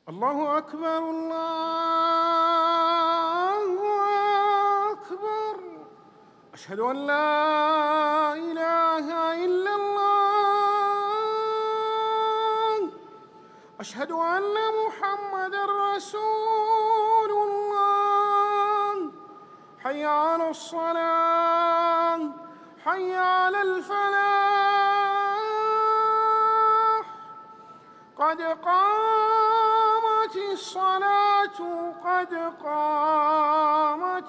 الله أكبر الله أكبر. أشهد أن لا إله إلا الله. أشهد أن محمدًا رسول الله. حي على الصلاة، حي على الفلاح. قد قامت الصلاة، قد قامت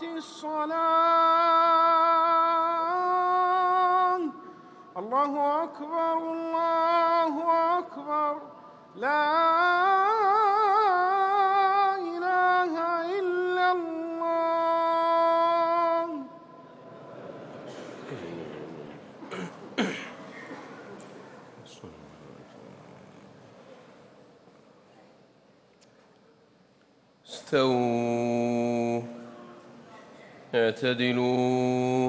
الصلاة. الله أكبر الله أكبر. لا إله إلا الله. استووا، اعتدلوا،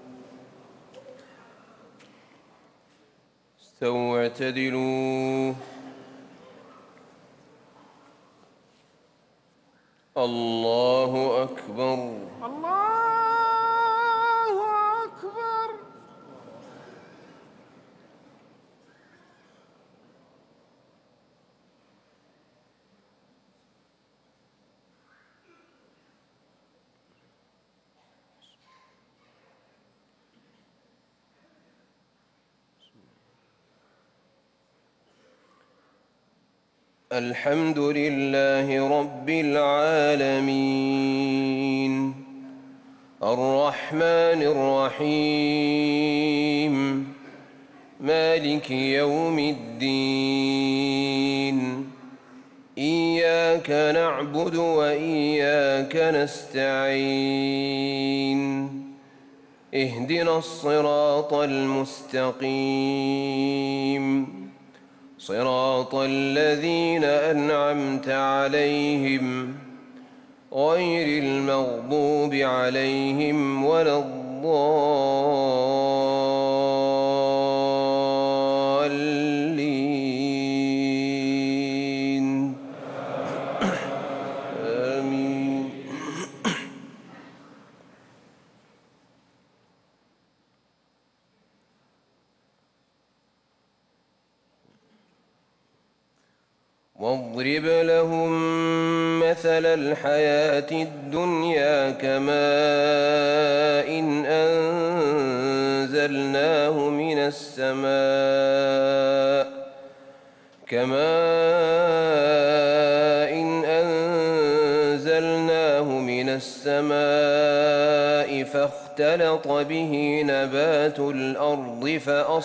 استووا اعتدلوا. الله أكبر الله أكبر. الحمد لله رب العالمين، الرحمن الرحيم، مالك يوم الدين. إياك نعبد وإياك نستعين. اهدنا الصراط المستقيم، صراط الذين أنعمت عليهم غير المغضوب عليهم ولا الضالين. آمين. واضرب لهم مثل الحياة الدنيا كماء أنزلناه من السماء فاختلط به نبات الأرض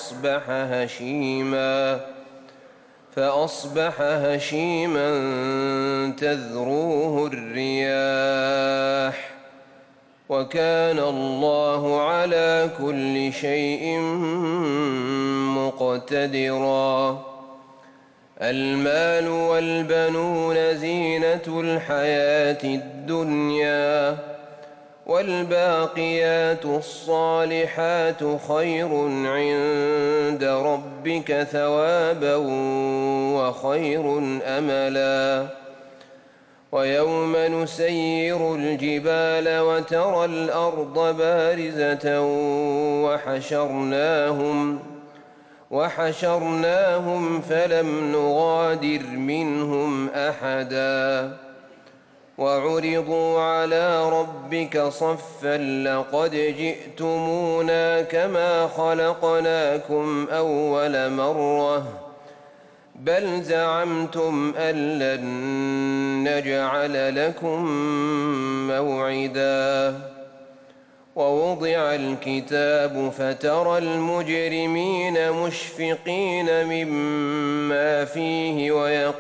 فأصبح هشيما تذروه الرياح، وكان الله على كل شيء مقتدرا. المال والبنون زينة الحياة الدنيا، والباقيات الصالحات خير عند ربك ثوابا وخير أملا. ويوم نسير الجبال وترى الأرض بارزة وحشرناهم فلم نغادر منهم أحدا. وعرضوا على ربك صفا لقد جئتمونا كما خلقناكم أول مرة بل زعمتم أن لن نجعل لكم موعدا. ووضع الكتاب فترى المجرمين مشفقين مما فيه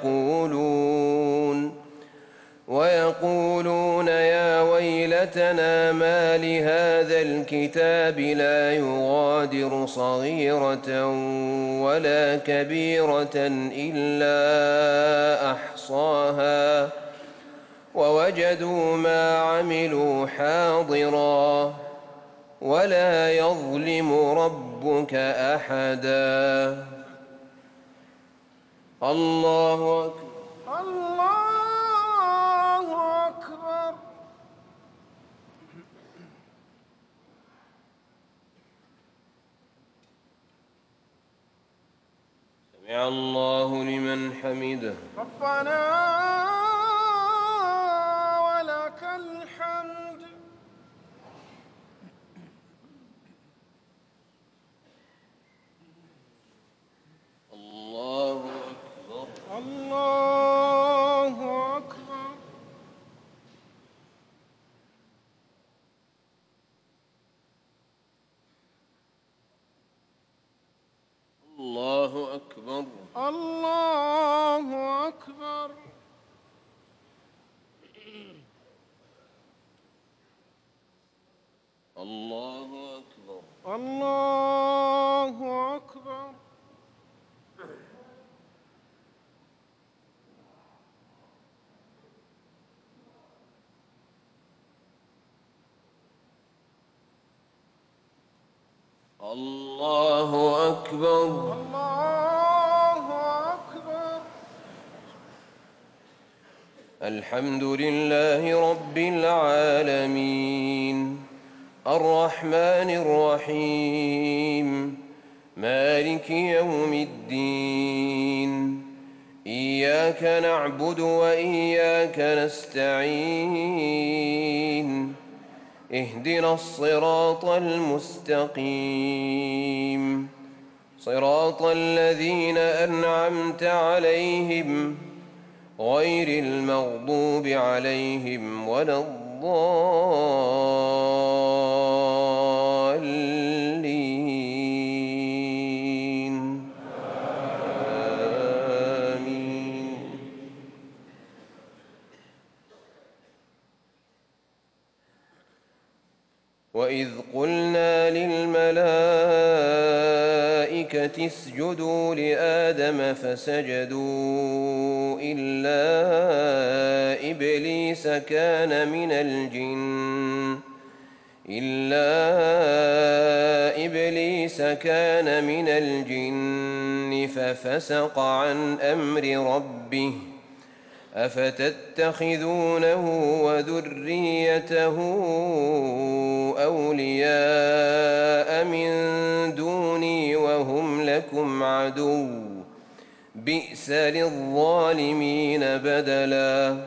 ويقولون يا ويلتنا ما لهذا الكتاب لا يغادر صغيرة ولا كبيرة إلا أحصاها ووجدوا ما عملوا حاضرا ولا يظلم ربك أحدا. الله أكبر. الله سمع الله لمن حمده. ربنا ولك الحمد. الله أكبر. الله أكبر. الله أكبر. الله أكبر. الله أكبر. الله أكبر. الله أكبر. الله أكبر. الحمد لله رب العالمين الرحمن الرحيم مالك يوم الدين إياك نعبد وإياك نستعين اهدنا الصراط المستقيم صراط الذين أنعمت عليهم غير المغضوب عليهم ولا الضالين آمين. وإذ قلنا للملائكة اسجدوا لآدم فسجدوا إلا إبليس كان من الجن ففسق عن أمر ربه أفتتخذونه وذريته أولياء من دوني وهم لكم عدو بئس للظالمين بدلا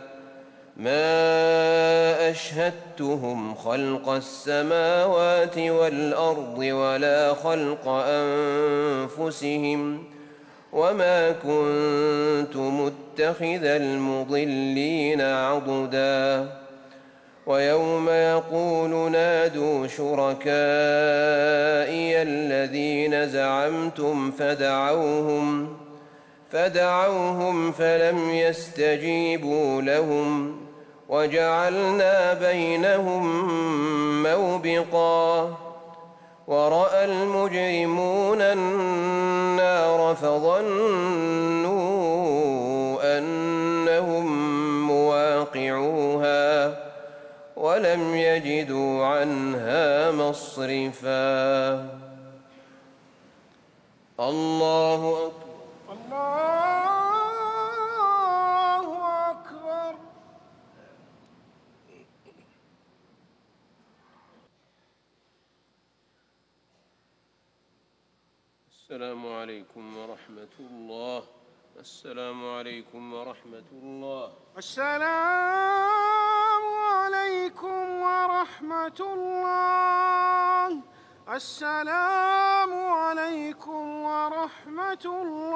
ما أشهدتهم خلق السماوات والأرض ولا خلق أنفسهم وما كنت متخذ المضلين عضدا ويوم يقول نادوا شركائي الذين زعمتم فدعوهم فلم يستجيبوا لهم وجعلنا بينهم موبقا ورأى المجرمون النار فظنوا أنهم مواقعوها ولم يجدوا عنها مصرفا. الله أكبر. الله أكبر. السلام عليكم ورحمة الله. السلام عليكم ورحمة الله. السلام عليكم ورحمة الله. السلام عليكم ورحمة الله.